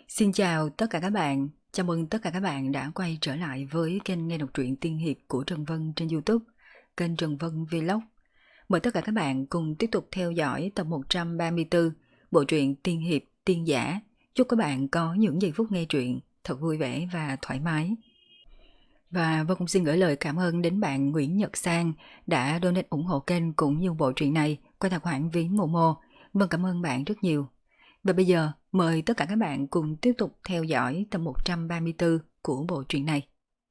Xin chào tất cả các bạn, chào mừng tất cả các bạn đã quay trở lại với kênh nghe đọc truyện tiên hiệp của Trần Vân trên YouTube, kênh Trần Vân Vlog. Mời tất cả các bạn cùng tiếp tục theo dõi tập 134 bộ truyện tiên hiệp tiên giả. Chúc các bạn có những giây phút nghe truyện thật vui vẻ và thoải mái. Và Vân cũng xin gửi lời cảm ơn đến bạn Nguyễn Nhật Sang đã donate ủng hộ kênh cũng như bộ truyện này qua tài khoản ví Momo. Vân cảm ơn bạn rất nhiều. Và bây giờ mời tất cả các bạn cùng tiếp tục theo dõi tập 134 của bộ truyện này.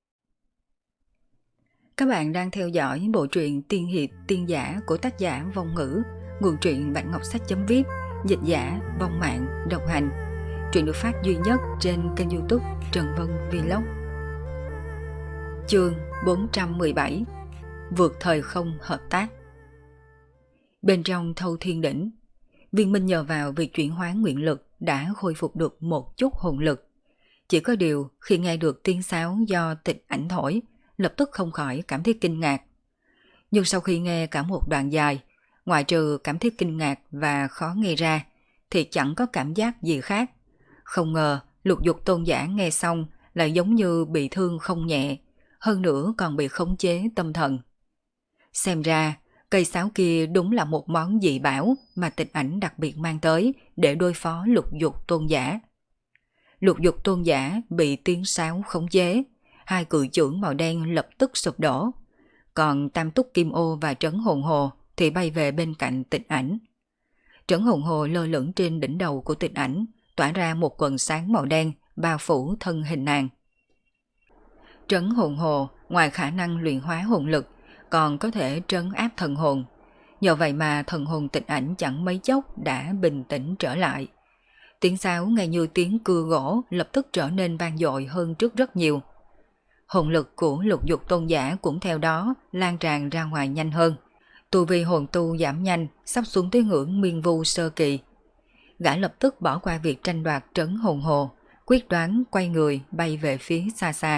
Các bạn đang theo dõi bộ truyện tiên hiệp tiên giả của tác giả Vong Ngữ, nguồn truyện Bạch Ngọc Sách.vip, dịch giả Vong Mạng, độc hành. Truyện được phát duy nhất trên kênh YouTube Trần Vân Vlog. Chương 417: Vượt thời không hợp tác. Bên trong Thâu Thiên Đỉnh, Viên Minh nhờ vào việc chuyển hóa nguyện lực đã khôi phục được một chút hồn lực. Chỉ có điều khi nghe được tiếng sáo do Tịch Ảnh thổi, lập tức không khỏi cảm thấy kinh ngạc. Nhưng sau khi nghe cả một đoạn dài, ngoại trừ cảm thấy kinh ngạc và khó nghe ra, thì chẳng có cảm giác gì khác. Không ngờ Lục Dục Tôn giả nghe xong lại giống như bị thương không nhẹ, hơn nữa còn bị khống chế tâm thần. Xem ra cây sáo kia đúng là một món dị bảo mà Tịch Ảnh đặc biệt mang tới để đối phó Lục Dục Tôn giả. Lục Dục Tôn giả bị tiếng sáo khống chế, hai cự chưởng màu đen lập tức sụp đổ, còn Tam Túc Kim Ô và Trấn Hồn Hồ thì bay về bên cạnh Tịch Ảnh. Trấn Hồn Hồ lơ lửng trên đỉnh đầu của Tịch Ảnh, tỏa ra một quần sáng màu đen bao phủ thân hình nàng. Trấn Hồn Hồ ngoài khả năng luyện hóa hồn lực còn có thể trấn áp thần hồn. Nhờ vậy mà thần hồn Tịch Ảnh chẳng mấy chốc đã bình tĩnh trở lại. Tiếng sáo nghe như tiếng cưa gỗ lập tức trở nên vang dội hơn trước rất nhiều. Hồn lực của Lục Dục Tôn giả cũng theo đó lan tràn ra ngoài nhanh hơn. Tu vi hồn tu giảm nhanh, sắp xuống tới ngưỡng Nguyên Vu sơ kỳ. Gã lập tức bỏ qua việc tranh đoạt Trấn Hồn Hồ, quyết đoán quay người bay về phía xa xa.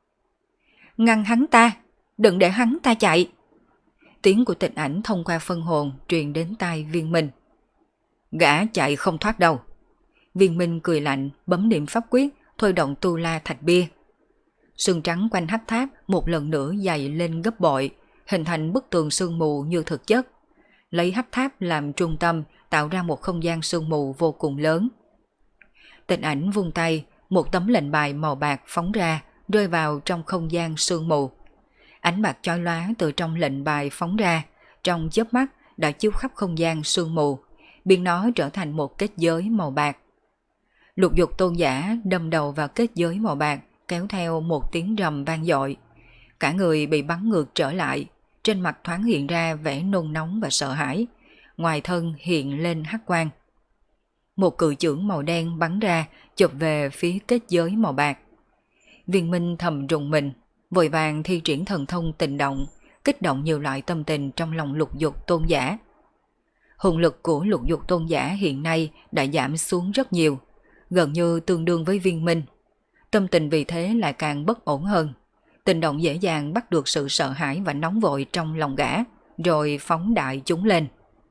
Ngăn hắn ta! Đừng để hắn ta chạy! Tiếng của Tịch Ảnh thông qua phân hồn truyền đến tai Viên Minh. Gã chạy không thoát đâu. Viên Minh cười lạnh, bấm niệm pháp quyết, thôi động Tu La Thạch Bia. Sương trắng quanh hắc tháp một lần nữa dày lên gấp bội, hình thành bức tường sương mù như thực chất. Lấy hắc tháp làm trung tâm, tạo ra một không gian sương mù vô cùng lớn. Tịch Ảnh vung tay, một tấm lệnh bài màu bạc phóng ra, rơi vào trong không gian sương mù. Ánh bạc chói lóa từ trong lệnh bài phóng ra, trong chớp mắt đã chiếu khắp không gian sương mù, biến nó trở thành một kết giới màu bạc. Lục Dục Tôn giả đâm đầu vào kết giới màu bạc, kéo theo một tiếng rầm vang dội. Cả người bị bắn ngược trở lại, trên mặt thoáng hiện ra vẻ nôn nóng và sợ hãi, ngoài thân hiện lên hắc quang. Một cự chưởng màu đen bắn ra, chụp về phía kết giới màu bạc. Viên Minh thầm rùng mình, vội vàng thi triển thần thông Tình Động, kích động nhiều loại tâm tình trong lòng Lục Dục Tôn giả. Hồn lực của Lục Dục Tôn giả hiện nay đã giảm xuống rất nhiều, gần như tương đương với Viên Minh. Tâm tình vì thế lại càng bất ổn hơn. Tình động dễ dàng bắt được sự sợ hãi và nóng vội trong lòng gã, rồi phóng đại chúng lên.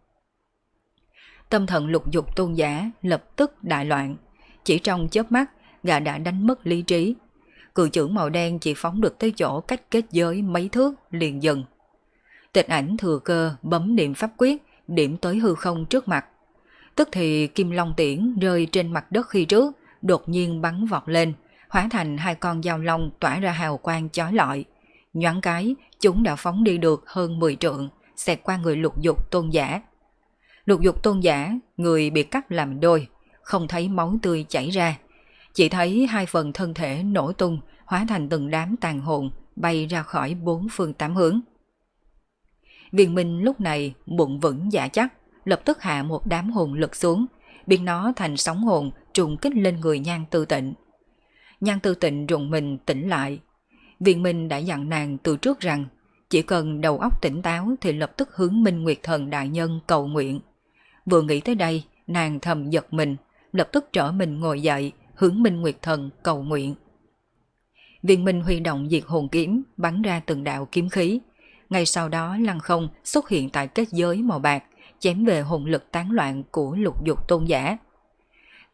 Tâm thần Lục Dục Tôn giả lập tức đại loạn. Chỉ trong chớp mắt, gã đã đánh mất lý trí. Cự chưởng màu đen chỉ phóng được tới chỗ cách kết giới mấy thước liền dừng. Tịch Ảnh thừa cơ bấm niệm pháp quyết, điểm tới hư không trước mặt. Tức thì Kim Long Tiễn rơi trên mặt đất khi trước, đột nhiên bắn vọt lên, hóa thành hai con dao long tỏa ra hào quang chói lọi. Nhoáng cái, chúng đã phóng đi được hơn 10 trượng, xẹt qua người Lục Dục Tôn giả. Lục Dục Tôn giả, người bị cắt làm đôi, không thấy máu tươi chảy ra. Chỉ thấy hai phần thân thể nổ tung, hóa thành từng đám tàn hồn, bay ra khỏi bốn phương tám hướng. Viên Minh lúc này bụng vững dạ chắc, lập tức hạ một đám hồn lực xuống, biến nó thành sóng hồn trùng kích lên người Nhan Tư Tịnh. Nhan Tư Tịnh rùng mình tỉnh lại. Viên Minh đã dặn nàng từ trước rằng chỉ cần đầu óc tỉnh táo thì lập tức hướng Minh Nguyệt Thần đại nhân cầu nguyện. Vừa nghĩ tới đây, nàng thầm giật mình, lập tức trở mình ngồi dậy, hướng Minh Nguyệt Thần cầu nguyện. Viên Minh huy động diệt hồn kiếm, bắn ra từng đạo kiếm khí. Ngay sau đó lăng không xuất hiện tại kết giới màu bạc, chém về hồn lực tán loạn của Lục Dục Tôn giả.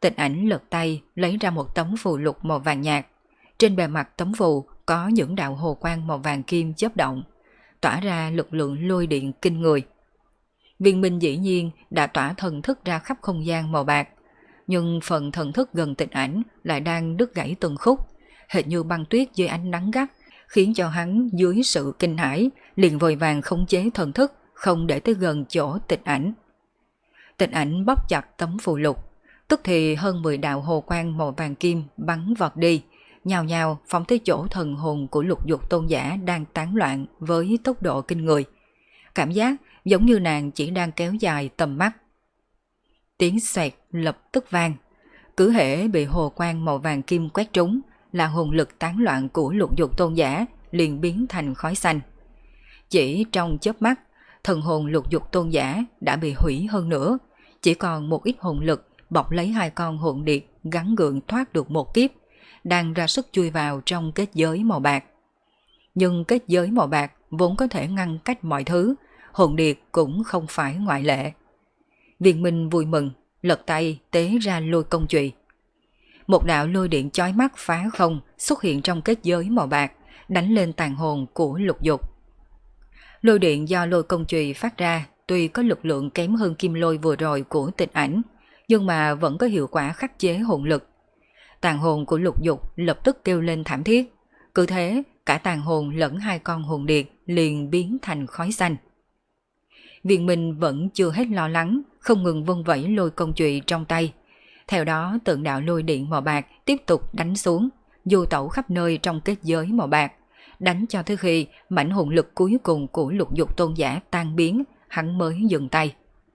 Tịnh Ảnh lật tay lấy ra một tấm phù lục màu vàng nhạt. Trên bề mặt tấm phù có những đạo hồ quang màu vàng kim chớp động, tỏa ra lực lượng lôi điện kinh người. Viên Minh dĩ nhiên đã tỏa thần thức ra khắp không gian màu bạc, nhưng phần thần thức gần Tịnh Ảnh lại đang đứt gãy từng khúc, hệt như băng tuyết dưới ánh nắng gắt, khiến cho hắn dưới sự kinh hãi liền vội vàng khống chế thần thức, không để tới gần chỗ Tịnh Ảnh. Tịnh Ảnh bóp chặt tấm phù lục, tức thì hơn 10 đạo hồ quang màu vàng kim bắn vọt đi, nhào nhào phóng tới chỗ thần hồn của Lục Dục tôn giả đang tán loạn với tốc độ kinh người. Cảm giác giống như nàng chỉ đang kéo dài tầm mắt. Tiếng xoẹt lập tức vang, cứ hễ bị hồ quang màu vàng kim quét trúng là hồn lực tán loạn của Lục Dục tôn giả liền biến thành khói xanh. Chỉ trong chớp mắt, thần hồn Lục Dục tôn giả đã bị hủy hơn nữa, chỉ còn một ít hồn lực bọc lấy hai con hồn điệp gắn gượng thoát được một kiếp, đang ra sức chui vào trong kết giới màu bạc. Nhưng kết giới màu bạc vốn có thể ngăn cách mọi thứ, hồn điệp cũng không phải ngoại lệ. Viên Minh vui mừng, lật tay tế ra lôi công chùy. Một đạo lôi điện chói mắt phá không xuất hiện trong kết giới màu bạc, đánh lên tàn hồn của Lục Dục. Lôi điện do lôi công chùy phát ra tuy có lực lượng kém hơn kim lôi vừa rồi của Tịnh Ảnh, nhưng mà vẫn có hiệu quả khắc chế hồn lực. Tàn hồn của Lục Dục lập tức kêu lên thảm thiết, cứ thế cả tàn hồn lẫn hai con hồn điệp liền biến thành khói xanh. Viên Minh vẫn chưa hết lo lắng, không ngừng vung vẩy lôi công chùy trong tay. Theo đó từng đạo lôi điện màu bạc tiếp tục đánh xuống, du tẩu khắp nơi trong kết giới màu bạc, đánh cho tới khi mảnh hồn lực cuối cùng của Lục Dục tôn giả tan biến, hắn mới dừng tay.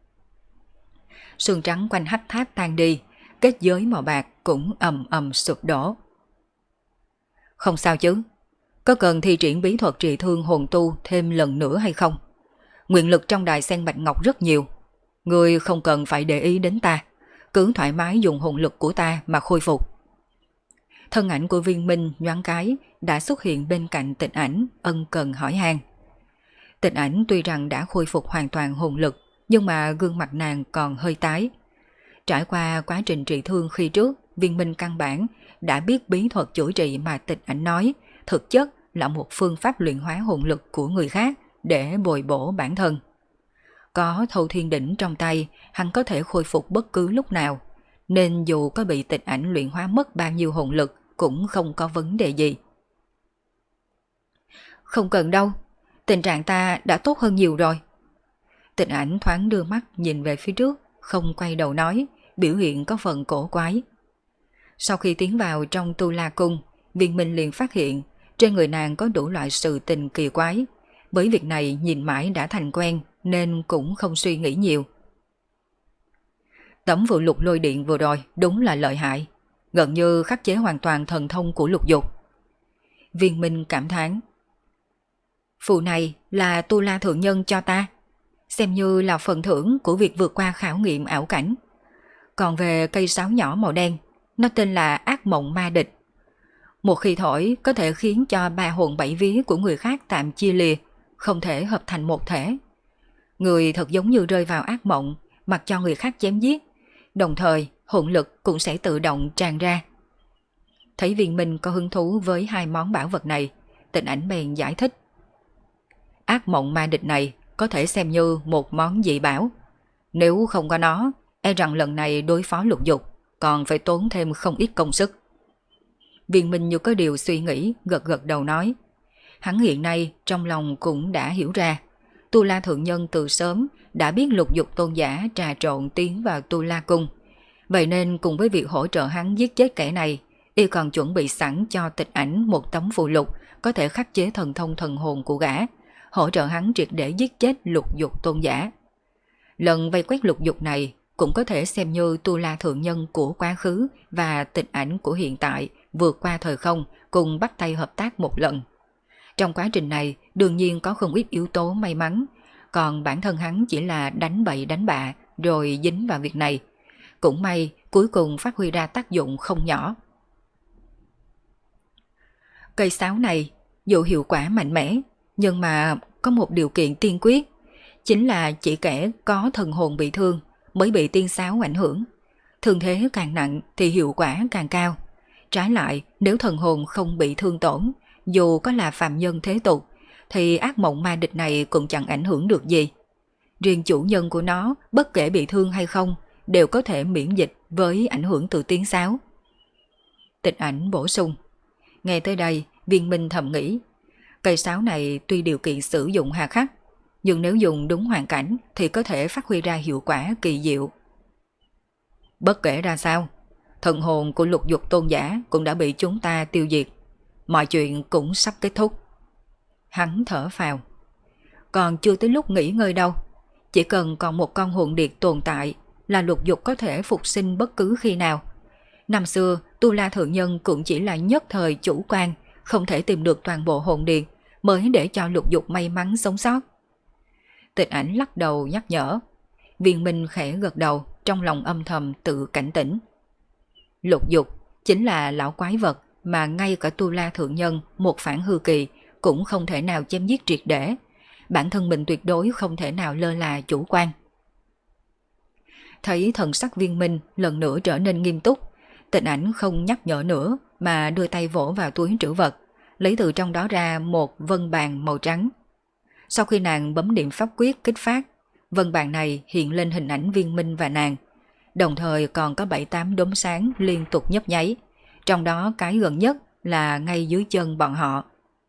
Sương trắng quanh hắc tháp tan đi, kết giới màu bạc cũng ầm ầm sụp đổ. Không sao chứ? Có cần thi triển bí thuật trị thương hồn tu thêm lần nữa hay không? Nguyện lực trong đài sen bạch ngọc rất nhiều, ngươi không cần phải để ý đến ta, cứ thoải mái dùng hồn lực của ta mà khôi phục. Thân ảnh của Viên Minh nhoáng cái đã xuất hiện bên cạnh Tịnh Ảnh, ân cần hỏi han. Tịnh Ảnh tuy rằng đã khôi phục hoàn toàn hồn lực, nhưng mà gương mặt nàng còn hơi tái. Trải qua quá trình trị thương khi trước, Viên Minh căn bản đã biết bí thuật chữa trị mà Tịnh Ảnh nói, thực chất là một phương pháp luyện hóa hồn lực của người khác để bồi bổ bản thân. Có Thâu Thiên Đỉnh trong tay, hắn có thể khôi phục bất cứ lúc nào, nên dù có bị Tịnh Ảnh luyện hóa mất bao nhiêu hồn lực cũng không có vấn đề gì. Không cần đâu, tình trạng ta đã tốt hơn nhiều rồi. Tịnh Ảnh thoáng đưa mắt nhìn về phía trước, không quay đầu nói, biểu hiện có phần cổ quái. Sau khi tiến vào trong Tu La Cung, Viên Minh liền phát hiện trên người nàng có đủ loại sự tình kỳ quái. Bởi việc này nhìn mãi đã thành quen nên cũng không suy nghĩ nhiều. Tấm vụ lục lôi điện vừa rồi đúng là lợi hại, gần như khắc chế hoàn toàn thần thông của Lục Dục. Viên Minh cảm thán. Phù này là Tu La Thượng Nhân cho ta, xem như là phần thưởng của việc vượt qua khảo nghiệm ảo cảnh. Còn về cây sáo nhỏ màu đen, nó tên là Ác Mộng Ma Địch. Một khi thổi có thể khiến cho ba hồn bảy vía của người khác tạm chia lìa, không thể hợp thành một thể. Người thật giống như rơi vào ác mộng, mặc cho người khác chém giết, đồng thời hồn lực cũng sẽ tự động tràn ra. Thấy Viên Minh có hứng thú với hai món bảo vật này, Tịnh Ảnh bèn giải thích. Ác Mộng Ma Địch này có thể xem như một món dị bảo. Nếu không có nó, e rằng lần này đối phó Lục Dục còn phải tốn thêm không ít công sức. Viên Minh như có điều suy nghĩ, gật gật đầu nói. Hắn hiện nay trong lòng cũng đã hiểu ra, Tu La Thượng Nhân từ sớm đã biết Lục Dục tôn giả trà trộn tiến vào Tu La Cung. Vậy nên cùng với việc hỗ trợ hắn giết chết kẻ này, y còn chuẩn bị sẵn cho Tịch Ảnh một tấm phù lục có thể khắc chế thần thông thần hồn của gã, hỗ trợ hắn triệt để giết chết Lục Dục tôn giả. Lần vây quét Lục Dục này cũng có thể xem như Tu La Thượng Nhân của quá khứ và Tịch Ảnh của hiện tại vượt qua thời không cùng bắt tay hợp tác một lần. Trong quá trình này đương nhiên có không ít yếu tố may mắn, còn bản thân hắn chỉ là đánh bậy đánh bạ rồi dính vào việc này. Cũng may cuối cùng phát huy ra tác dụng không nhỏ. Cây sáo này dù hiệu quả mạnh mẽ, nhưng mà có một điều kiện tiên quyết, chính là chỉ kẻ có thần hồn bị thương mới bị tiên sáo ảnh hưởng. Thương thế càng nặng thì hiệu quả càng cao. Trái lại, nếu thần hồn không bị thương tổn, dù có là phàm nhân thế tục, thì ác mộng ma địch này cũng chẳng ảnh hưởng được gì. Riêng chủ nhân của nó, bất kể bị thương hay không, đều có thể miễn dịch với ảnh hưởng từ tiếng sáo. Tịch Ảnh bổ sung. Nghe tới đây, Viên Minh thầm nghĩ, cây sáo này tuy điều kiện sử dụng hà khắc, nhưng nếu dùng đúng hoàn cảnh thì có thể phát huy ra hiệu quả kỳ diệu. Bất kể ra sao, thần hồn của Lục Dục tôn giả cũng đã bị chúng ta tiêu diệt. Mọi chuyện cũng sắp kết thúc. Hắn thở phào. Còn chưa tới lúc nghỉ ngơi đâu. Chỉ cần còn một con hồn điệt tồn tại là Lục Dục có thể phục sinh bất cứ khi nào. Năm xưa, Tu La Thượng Nhân cũng chỉ là nhất thời chủ quan, không thể tìm được toàn bộ hồn điệt mới để cho Lục Dục may mắn sống sót. Tịch Ảnh lắc đầu nhắc nhở. Viên Minh khẽ gật đầu, trong lòng âm thầm tự cảnh tỉnh. Lục Dục chính là lão quái vật mà ngay cả Tu La Thượng Nhân một phản hư kỳ cũng không thể nào chém giết triệt để. Bản thân mình tuyệt đối không thể nào lơ là chủ quan. Thấy thần sắc Viên Minh lần nữa trở nên nghiêm túc, Tịch Ảnh không nhắc nhở nữa mà đưa tay vỗ vào túi trữ vật, lấy từ trong đó ra một vân bàn màu trắng. Sau khi nàng bấm điểm pháp quyết kích phát, vân bàn này hiện lên hình ảnh Viên Minh và nàng, đồng thời còn có 7-8 đốm sáng liên tục nhấp nháy, trong đó cái gần nhất là ngay dưới chân bọn họ.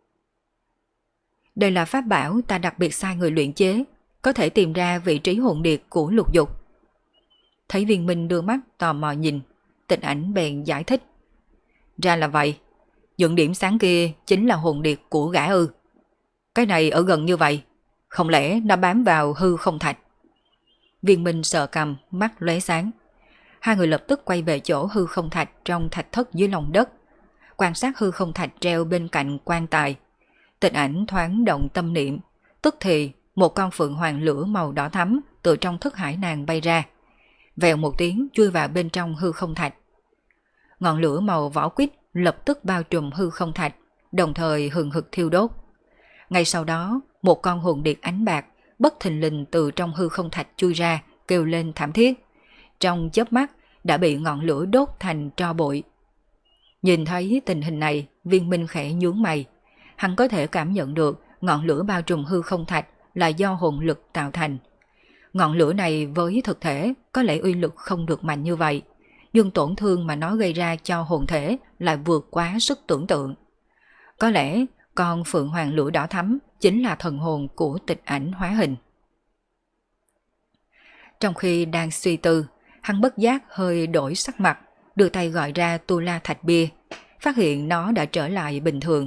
Đây là pháp bảo ta đặc biệt sai người luyện chế, có thể tìm ra vị trí hồn điệt của Lục Dục. Thấy Viên Minh đưa mắt tò mò nhìn, Tịch Ảnh bèn giải thích. Ra là vậy, những điểm sáng kia chính là hồn điệt của gã ư? Cái này ở gần như vậy, không lẽ nó bám vào hư không thạch? Viên Minh sờ cằm, mắt lóe sáng. Hai người lập tức quay về chỗ hư không thạch trong thạch thất dưới lòng đất, quan sát hư không thạch treo bên cạnh quan tài. Tịch Ảnh thoáng động tâm niệm, tức thì một con phượng hoàng lửa màu đỏ thắm từ trong thức hải nàng bay ra, vèo một tiếng chui vào bên trong hư không thạch. Ngọn lửa màu vỏ quýt lập tức bao trùm hư không thạch, đồng thời hừng hực thiêu đốt. Ngay sau đó, một con hồn điệt ánh bạc bất thình lình từ trong hư không thạch chui ra, kêu lên thảm thiết. Trong chớp mắt đã bị ngọn lửa đốt thành tro bụi. Nhìn thấy tình hình này, Viên Minh khẽ nhướng mày. Hắn có thể cảm nhận được ngọn lửa bao trùm hư không thạch là do hồn lực tạo thành. Ngọn lửa này với thực thể có lẽ uy lực không được mạnh như vậy, nhưng tổn thương mà nó gây ra cho hồn thể lại vượt quá sức tưởng tượng. Có lẽ con phượng hoàng lửa đỏ thắm chính là thần hồn của Tịch Ảnh hóa hình. Trong khi đang suy tư, hắn bất giác hơi đổi sắc mặt, đưa tay gọi ra Tu La thạch bia, phát hiện nó đã trở lại bình thường.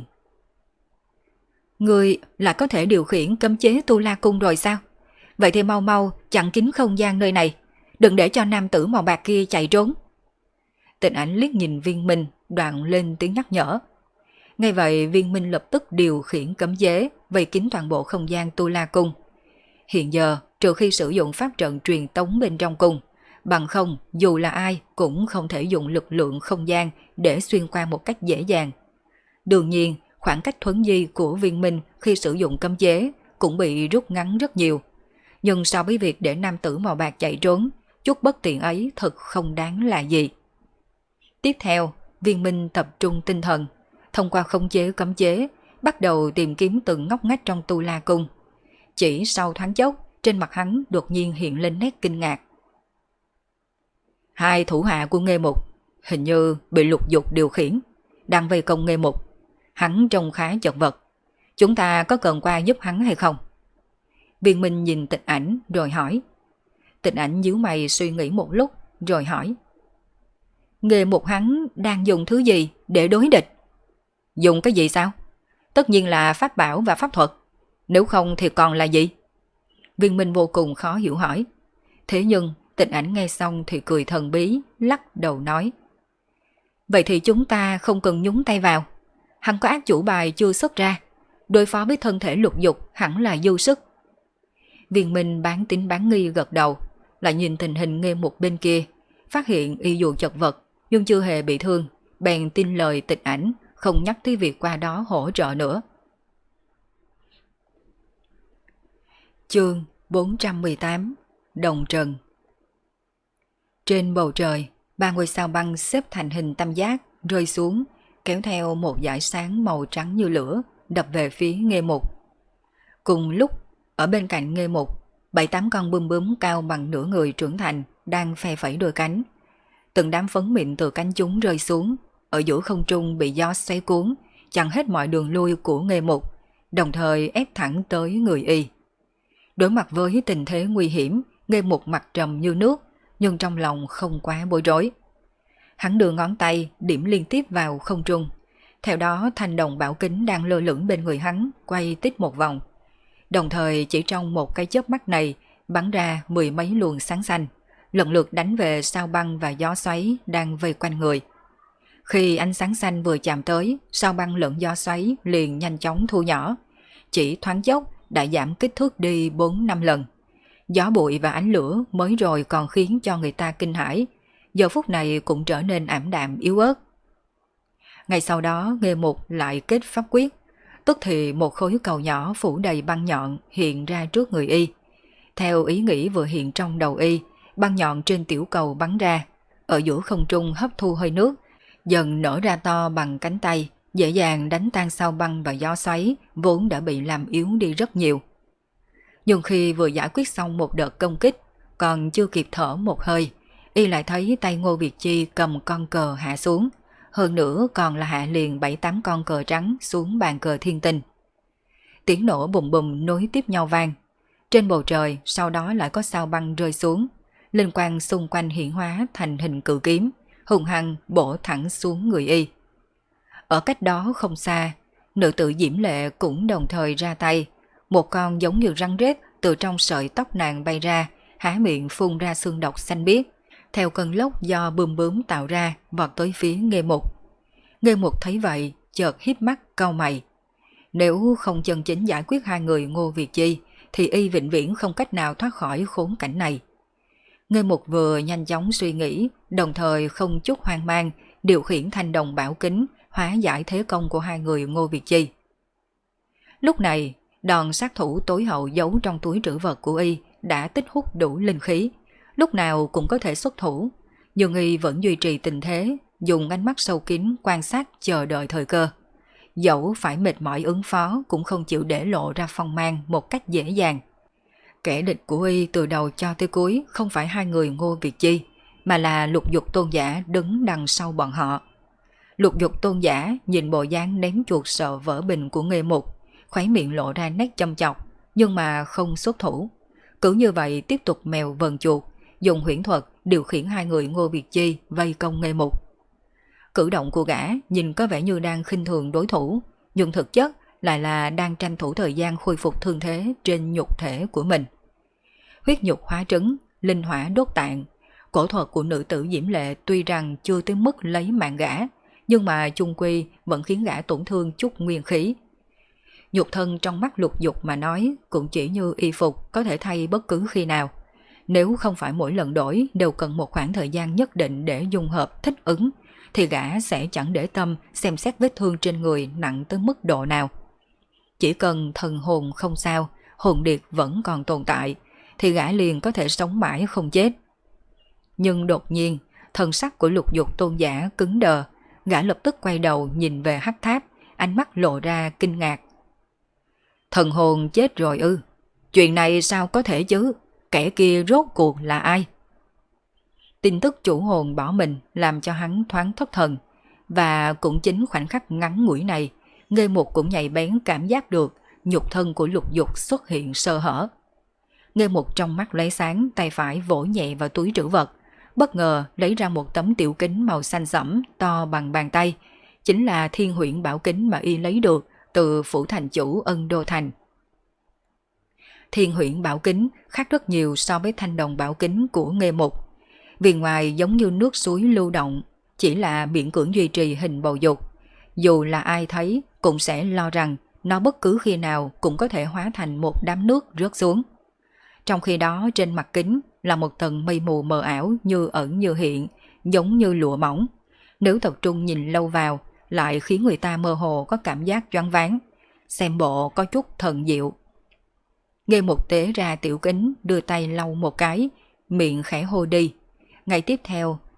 Ngươi là có thể điều khiển cấm chế Tu La cung rồi sao? Vậy thì mau mau chặn kín không gian nơi này, đừng để cho nam tử màu bạc kia chạy trốn. Tịch Ảnh liếc nhìn Viên Minh, đoạn lên tiếng nhắc nhở. Ngay vậy Viên Minh lập tức điều khiển cấm chế vây kín toàn bộ không gian Tu La cung. Hiện giờ trừ khi sử dụng pháp trận truyền tống bên trong cung, bằng không dù là ai cũng không thể dùng lực lượng không gian để xuyên qua một cách dễ dàng. Đương nhiên khoảng cách thuấn di của Viên Minh khi sử dụng cấm chế cũng bị rút ngắn rất nhiều. Nhưng so với việc để nam tử màu bạc chạy trốn, chút bất tiện ấy thật không đáng là gì. Tiếp theo, Viên Minh tập trung tinh thần, thông qua khống chế cấm chế, bắt đầu tìm kiếm từng ngóc ngách trong Tu La cung. Chỉ sau thoáng chốc, trên mặt hắn đột nhiên hiện lên nét kinh ngạc. Hai thủ hạ của Nghê Mục hình như bị Lục Dục điều khiển, đang vây công Nghê Mục. Hắn trông khá chật vật. Chúng ta có cần qua giúp hắn hay không? Viên Minh nhìn Tịch Ảnh rồi hỏi. Tịch Ảnh nhíu mày suy nghĩ một lúc rồi hỏi. Nghề Mục hắn đang dùng thứ gì để đối địch? Dùng cái gì sao? Tất nhiên là pháp bảo và pháp thuật. Nếu không thì còn là gì? Viên Minh vô cùng khó hiểu hỏi. Thế nhưng Tịch Ảnh nghe xong thì cười thần bí, lắc đầu nói. Vậy thì chúng ta không cần nhúng tay vào. Hắn có ác chủ bài chưa xuất ra, đối phó với thân thể Lục Dục hẳn là dư sức. Viên Minh bán tín bán nghi gật đầu, lại nhìn tình hình Nghê Mục bên kia, phát hiện y dù chật vật nhưng chưa hề bị thương, bèn tin lời Tịch Ảnh, không nhắc tới việc qua đó hỗ trợ nữa. Chương 418 Đồng Trần. Trên bầu trời, Ba ngôi sao băng xếp thành hình tam giác rơi xuống, kéo theo một dải sáng màu trắng như lửa đập về phía Nghê Mục. Cùng lúc, ở bên cạnh Nghê Mục, 7-8 con bướm bướm cao bằng nửa người trưởng thành đang phe phẩy đôi cánh. Từng đám phấn mịn từ cánh chúng rơi xuống, ở giữa không trung bị gió xoáy cuốn, chặn hết mọi đường lui của Nghê Mục, đồng thời ép thẳng tới người y. Đối mặt với tình thế nguy hiểm, Nghê Mục mặt trầm như nước, nhưng trong lòng không quá bối rối. Hắn đưa ngón tay điểm liên tiếp vào không trung. Theo đó thanh đồng bảo kính đang lơ lửng bên người hắn quay tít một vòng. Đồng thời chỉ trong một cái chớp mắt này bắn ra 10 mấy luồng sáng xanh, lần lượt đánh về sao băng và gió xoáy đang vây quanh người. Khi ánh sáng xanh vừa chạm tới, sao băng lẫn gió xoáy liền nhanh chóng thu nhỏ. Chỉ thoáng chốc đã giảm kích thước đi 4-5 lần. Gió bụi và ánh lửa mới rồi còn khiến cho người ta kinh hãi, giờ phút này cũng trở nên ảm đạm yếu ớt. Ngay sau đó Nghê Mục lại kết pháp quyết, tức thì một khối cầu nhỏ phủ đầy băng nhọn hiện ra trước người y. Theo ý nghĩ vừa hiện trong đầu y, băng nhọn trên tiểu cầu bắn ra, ở giữa không trung hấp thu hơi nước, dần nở ra to bằng cánh tay, dễ dàng đánh tan sao băng và gió xoáy vốn đã bị làm yếu đi rất nhiều. Nhưng khi vừa giải quyết xong một đợt công kích, còn chưa kịp thở một hơi, y lại thấy tay Ngô Việt Chi cầm con cờ hạ xuống, hơn nữa còn là hạ liền 7-8 con cờ trắng xuống bàn cờ thiên tinh. Tiếng nổ bùm bùm nối tiếp nhau vang. Trên bầu trời sau đó lại có sao băng rơi xuống, linh quang xung quanh hiện hóa thành hình cự kiếm, hùng hăng bổ thẳng xuống người y. Ở cách đó không xa, nữ tử Diễm Lệ cũng đồng thời ra tay, một con giống như rắn rết từ trong sợi tóc nàng bay ra, há miệng phun ra xương độc xanh biếc, theo cơn lốc do bướm bướm tạo ra vọt tới phía Nghê Mục. Nghê Mục thấy vậy, chợt híp mắt cau mày. Nếu không chân chính giải quyết hai người Ngô Việt Chi, thì y vĩnh viễn không cách nào thoát khỏi khốn cảnh này. Nghê Mục vừa nhanh chóng suy nghĩ, đồng thời không chút hoang mang, điều khiển thanh đồng bảo kính, hóa giải thế công của hai người Ngô Việt Chi. Lúc này, đòn sát thủ tối hậu giấu trong túi trữ vật của y đã tích hút đủ linh khí, lúc nào cũng có thể xuất thủ, nhưng y vẫn duy trì tình thế, dùng ánh mắt sâu kín quan sát chờ đợi thời cơ. Dẫu phải mệt mỏi ứng phó cũng không chịu để lộ ra phong mang một cách dễ dàng. Kẻ địch của y từ đầu cho tới cuối không phải hai người Ngô Việt Chi, mà là Lục Dục Tôn Giả đứng đằng sau bọn họ. Lục Dục Tôn Giả nhìn bộ dáng ném chuột sợ vỡ bình của Nghê Mục, khóe miệng lộ ra nét châm chọc, nhưng mà không xuất thủ. Cứ như vậy tiếp tục mèo vần chuột, dùng huyễn thuật điều khiển hai người Ngô Việt Chi vây công Nghê Mục. Cử động của gã nhìn có vẻ như đang khinh thường đối thủ, nhưng thực chất lại là đang tranh thủ thời gian khôi phục thương thế trên nhục thể của mình. Huyết nhục hóa trứng, linh hỏa đốt tạng, cổ thuật của nữ tử Diễm Lệ tuy rằng chưa tới mức lấy mạng gã, nhưng mà chung quy vẫn khiến gã tổn thương chút nguyên khí. Nhục thân trong mắt Lục Dục mà nói cũng chỉ như y phục có thể thay bất cứ khi nào. Nếu không phải mỗi lần đổi đều cần một khoảng thời gian nhất định để dung hợp thích ứng, thì gã sẽ chẳng để tâm xem xét vết thương trên người nặng tới mức độ nào. Chỉ cần thần hồn không sao, hồn điệp vẫn còn tồn tại, thì gã liền có thể sống mãi không chết. Nhưng đột nhiên, thần sắc của Lục Dục Tôn Giả cứng đờ, gã lập tức quay đầu nhìn về hắc tháp, ánh mắt lộ ra kinh ngạc. Thần hồn chết rồi ư? Chuyện này sao có thể chứ? Kẻ kia rốt cuộc là ai? Tin tức chủ hồn bỏ mình làm cho hắn thoáng thất thần, và cũng chính khoảnh khắc ngắn ngủi này, Nghê Mục cũng nhạy bén cảm giác được nhục thân của Lục Dục xuất hiện sơ hở. Nghê Mục trong mắt lóe sáng, tay phải vỗ nhẹ vào túi trữ vật, bất ngờ lấy ra một tấm tiểu kính màu xanh sẫm to bằng bàn tay, chính là Thiên Huyễn Bảo Kính mà y lấy được từ phủ thành chủ Ân Đô Thành. Thiên Huyễn Bảo Kính khác rất nhiều so với thanh đồng bảo kính của Nghê Mục. Vì ngoài giống như nước suối lưu động, chỉ là miễn cưỡng duy trì hình bầu dục, dù là ai thấy cũng sẽ lo rằng nó bất cứ khi nào cũng có thể hóa thành một đám nước rớt xuống. Trong khi đó trên mặt kính là một tầng mây mù mờ ảo như ẩn như hiện, giống như lụa mỏng. Nếu tập trung nhìn lâu vào, lại khiến người ta mơ hồ có cảm giác choáng váng, xem bộ có chút thần diệu. Nghê Mục tế ra tiểu kính, đưa tay lau một cái, miệng khẽ hô đi. Ngay tiếp theo,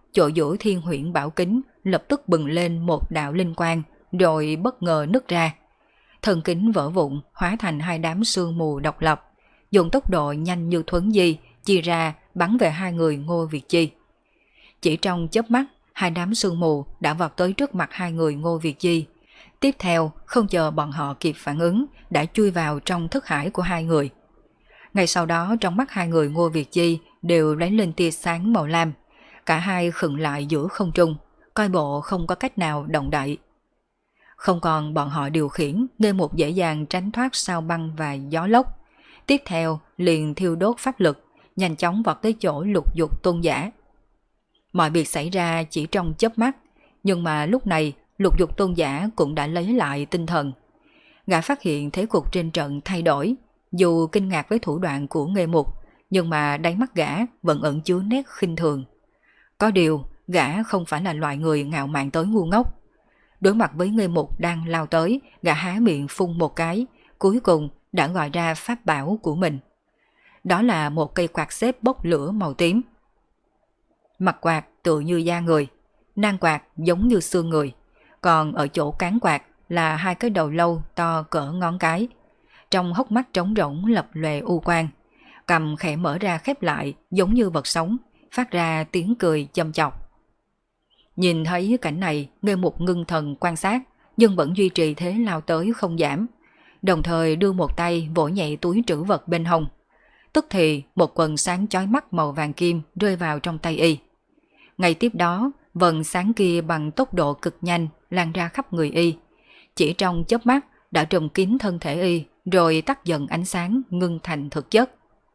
chỗ giữa Thiên Huyễn Bảo Kính lập tức bừng lên một đạo linh quang, rồi bất ngờ nứt ra. Thân kính vỡ vụn hóa thành hai đám sương mù độc lập, dùng tốc độ nhanh như thuấn di chia ra bắn về hai người Ngô Việt Chi. Chỉ trong chớp mắt, hai đám sương mù đã vọt tới trước mặt hai người Ngô Việt Chi. Tiếp theo, không chờ bọn họ kịp phản ứng, đã chui vào trong thức hải của hai người. Ngay sau đó, trong mắt hai người Ngô Việt Chi đều lóe lên tia sáng màu lam. Cả hai khựng lại giữa không trung, coi bộ không có cách nào động đậy. Không còn bọn họ điều khiển, Nghê Mục dễ dàng tránh thoát sao băng và gió lốc. Tiếp theo, liền thiêu đốt pháp lực, nhanh chóng vọt tới chỗ Lục Dục Tôn giả. Mọi việc xảy ra chỉ trong chớp mắt, nhưng mà lúc này Lục Dục Tôn giả cũng đã lấy lại tinh thần. Gã phát hiện thế cục trên trận thay đổi, dù kinh ngạc với thủ đoạn của Nghê Mục, nhưng mà đáy mắt gã vẫn ẩn chứa nét khinh thường. Có điều, gã không phải là loại người ngạo mạn tới ngu ngốc. Đối mặt với Nghê Mục đang lao tới, gã há miệng phun một cái, cuối cùng đã gọi ra pháp bảo của mình. Đó là một cây quạt xếp bốc lửa màu tím. Mặt quạt tựa như da người, nang quạt giống như xương người, còn ở chỗ cán quạt là hai cái đầu lâu to cỡ ngón cái. Trong hốc mắt trống rỗng lập lòe u quang, cằm khẽ mở ra khép lại giống như vật sống, phát ra tiếng cười châm chọc. Nhìn thấy cảnh này, Nghê Mục ngưng thần quan sát, nhưng vẫn duy trì thế lao tới không giảm, đồng thời đưa một tay vỗ nhẹ túi trữ vật bên hông. Tức thì một quần sáng chói mắt màu vàng kim rơi vào trong tay y. Ngay tiếp đó, vần sáng kia bằng tốc độ cực nhanh lan ra khắp người y. Chỉ trong chớp mắt đã trùm kín thân thể y, rồi tắt dần ánh sáng ngưng thành thực chất.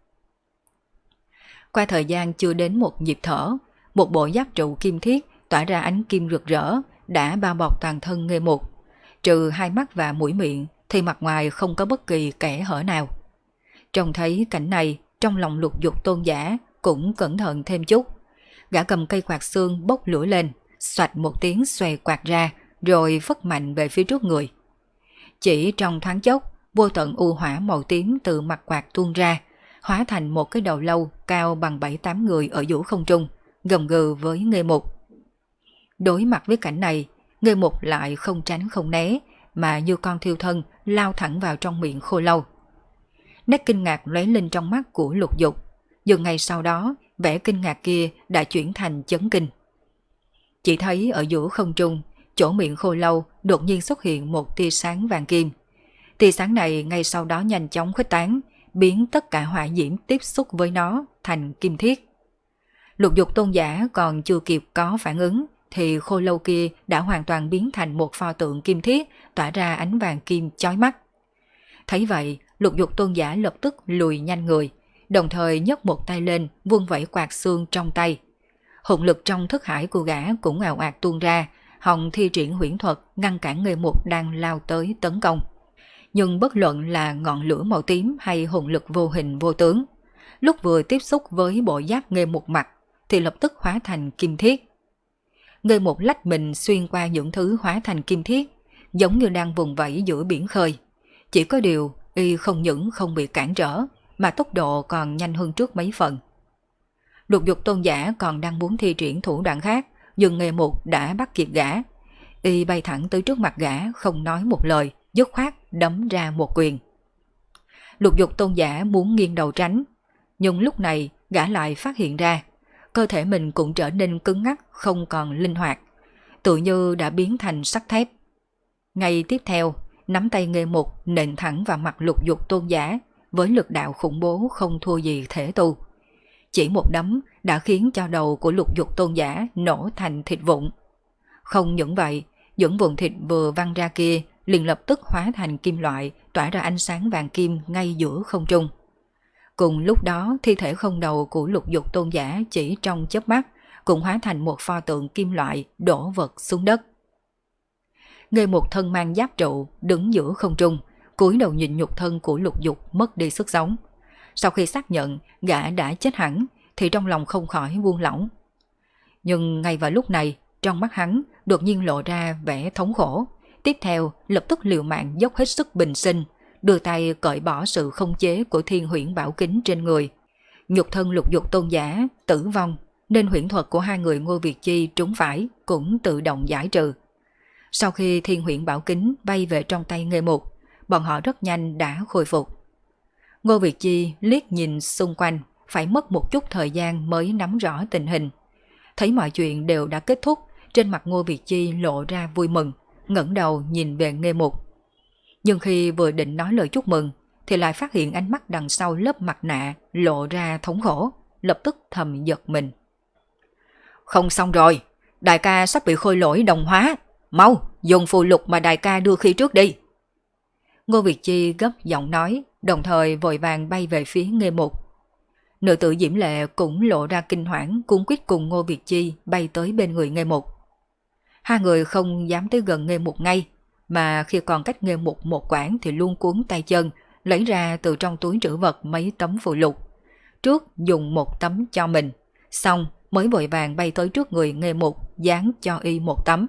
Qua thời gian chưa đến một nhịp thở, một bộ giáp trụ kim thiết tỏa ra ánh kim rực rỡ đã bao bọc toàn thân Nghê Mục. Trừ hai mắt và mũi miệng thì mặt ngoài không có bất kỳ kẽ hở nào. Trông thấy cảnh này, trong lòng Lục Dục Tôn giả cũng cẩn thận thêm chút. Gã cầm cây quạt xương bốc lửa lên, xoạch một tiếng xòe quạt ra, rồi phất mạnh về phía trước người. Chỉ trong thoáng chốc, vô tận u hỏa màu tím từ mặt quạt tuôn ra, hóa thành một cái đầu lâu cao bằng 7-8 người ở giữa không trung, gầm gừ với Nghê Mục. Đối mặt với cảnh này, Nghê Mục lại không tránh không né, mà như con thiêu thân lao thẳng vào trong miệng khô lâu. Nét kinh ngạc lóe lên trong mắt của Lục Dục, nhưng ngay sau đó, vẻ kinh ngạc kia đã chuyển thành chấn kinh. Chỉ thấy ở giữa không trung, chỗ miệng khô lâu đột nhiên xuất hiện một tia sáng vàng kim. Tia sáng này ngay sau đó nhanh chóng khuếch tán, biến tất cả hỏa diễm tiếp xúc với nó thành kim thiết. Lục Dục Tôn giả còn chưa kịp có phản ứng, thì khô lâu kia đã hoàn toàn biến thành một pho tượng kim thiết tỏa ra ánh vàng kim chói mắt. Thấy vậy, Lục Dục Tôn giả lập tức lùi nhanh người, đồng thời nhấc một tay lên vung vẩy quạt xương trong tay. Hồn lực trong thức hải của gã cũng ào ạt tuôn ra, hòng thi triển huyễn thuật ngăn cản Nghê Mục đang lao tới tấn công. Nhưng bất luận là ngọn lửa màu tím hay hồn lực vô hình vô tướng, lúc vừa tiếp xúc với bộ giáp Nghê Mục mặt thì lập tức hóa thành kim thiết. Nghê Mục lách mình xuyên qua những thứ hóa thành kim thiết, giống như đang vùng vẫy giữa biển khơi. Chỉ có điều, y không những không bị cản trở, mà tốc độ còn nhanh hơn trước mấy phần. Lục Dục Tôn giả còn đang muốn thi triển thủ đoạn khác, nhưng Nghê Mục đã bắt kịp gã. Y bay thẳng tới trước mặt gã, không nói một lời, dứt khoát đấm ra một quyền. Lục Dục Tôn giả muốn nghiêng đầu tránh, nhưng lúc này gã lại phát hiện ra, cơ thể mình cũng trở nên cứng ngắc, không còn linh hoạt, tự như đã biến thành sắt thép. Ngay tiếp theo, nắm tay Nghê Mục nện thẳng vào mặt Lục Dục Tôn giả với lực đạo khủng bố không thua gì thể tu. Chỉ một đấm đã khiến cho đầu của Lục Dục Tôn giả nổ thành thịt vụn. Không những vậy, những vụn thịt vừa văng ra kia liền lập tức hóa thành kim loại, tỏa ra ánh sáng vàng kim ngay giữa không trung. Cùng lúc đó, thi thể không đầu của Lục Dục Tôn giả chỉ trong chớp mắt cũng hóa thành một pho tượng kim loại đổ vật xuống đất. Nghê Mục thân mang giáp trụ đứng giữa không trung, cúi đầu nhìn nhục thân của Lục Dục mất đi sức sống. Sau khi xác nhận gã đã chết hẳn thì trong lòng không khỏi buông lỏng. Nhưng ngay vào lúc này, trong mắt hắn đột nhiên lộ ra vẻ thống khổ. Tiếp theo lập tức liều mạng dốc hết sức bình sinh, đưa tay cởi bỏ sự không chế của Thiên Huyễn Bảo Kính trên người. Nhục thân Lục Dục Tôn giả tử vong, nên huyễn thuật của hai người Ngô Việt Chi trúng phải cũng tự động giải trừ. Sau khi thiên huyễn bảo kính bay về trong tay Nghê Mục, bọn họ rất nhanh đã khôi phục. Ngô Việt Chi liếc nhìn xung quanh, phải mất một chút thời gian mới nắm rõ tình hình. Thấy mọi chuyện đều đã kết thúc, trên mặt Ngô Việt Chi lộ ra vui mừng, ngẩng đầu nhìn về Nghê Mục. Nhưng khi vừa định nói lời chúc mừng, thì lại phát hiện ánh mắt đằng sau lớp mặt nạ lộ ra thống khổ, lập tức thầm giật mình. Không xong rồi, đại ca sắp bị khôi lỗi đồng hóa, mau dùng phù lục mà đại ca đưa khi trước đi. Ngô Việt Chi gấp giọng nói, đồng thời vội vàng bay về phía Nghê Mục. Nữ tử Diễm Lệ cũng lộ ra kinh hoảng, cuống quýt cùng Ngô Việt Chi bay tới bên người Nghê Mục. Hai người không dám tới gần Nghê Mục ngay, mà khi còn cách Nghê Mục một quãng thì luôn cuốn tay chân, lấy ra từ trong túi trữ vật mấy tấm phù lục. Trước dùng một tấm cho mình, xong mới vội vàng bay tới trước người Nghê Mục, dán cho y một tấm.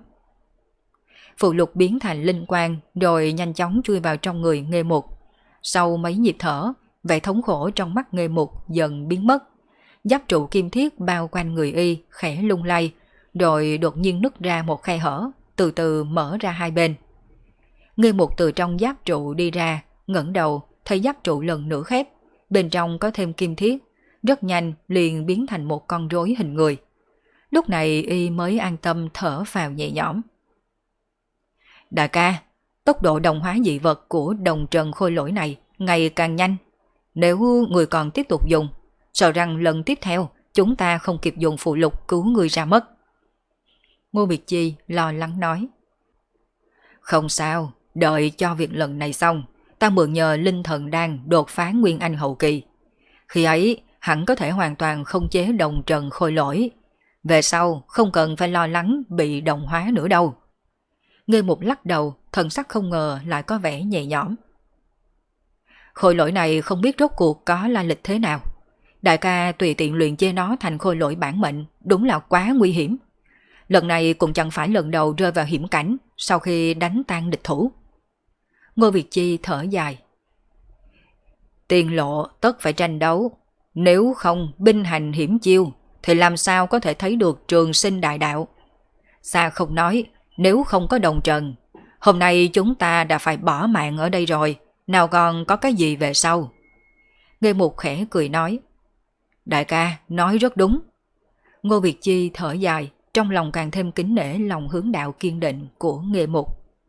Phù lục biến thành linh quang rồi nhanh chóng chui vào trong người Nghê Mục. Sau mấy nhịp thở, vẻ thống khổ trong mắt Nghê Mục dần biến mất. Giáp trụ kim thiết bao quanh người y khẽ lung lay, rồi đột nhiên nứt ra một khe hở, từ từ mở ra hai bên. Nghê Mục từ trong giáp trụ đi ra, ngẩng đầu thấy giáp trụ lần nữa khép, bên trong có thêm kim thiết, rất nhanh liền biến thành một con rối hình người. Lúc này y mới an tâm thở phào nhẹ nhõm. Đại ca, tốc độ đồng hóa dị vật của đồng trần khôi lỗi này ngày càng nhanh. Nếu người còn tiếp tục dùng, sợ rằng lần tiếp theo chúng ta không kịp dùng phụ lục cứu người ra mất. Ngô Việt Chi lo lắng nói. Không sao, đợi cho việc lần này xong, ta mượn nhờ linh thần đan đột phá Nguyên Anh hậu kỳ. Khi ấy hẳn có thể hoàn toàn không chế đồng trần khôi lỗi. Về sau không cần phải lo lắng bị đồng hóa nữa đâu. Nghê Mục lắc đầu, thần sắc không ngờ lại có vẻ nhẹ nhõm. Khôi lỗi này không biết rốt cuộc có lai lịch thế nào. Đại ca tùy tiện luyện chế nó thành khôi lỗi bản mệnh, đúng là quá nguy hiểm. Lần này cũng chẳng phải lần đầu rơi vào hiểm cảnh sau khi đánh tan địch thủ. Ngô Việt Chi thở dài. Tiền lộ tất phải tranh đấu. Nếu không binh hành hiểm chiêu thì làm sao có thể thấy được trường sinh đại đạo. Xa không nói, nếu không có đồng trần, hôm nay chúng ta đã phải bỏ mạng ở đây rồi, nào còn có cái gì về sau. Nghê Mục khẽ cười nói. Đại ca nói rất đúng. Ngô Việt Chi thở dài, trong lòng càng thêm kính nể lòng hướng đạo kiên định của Nghê Mục.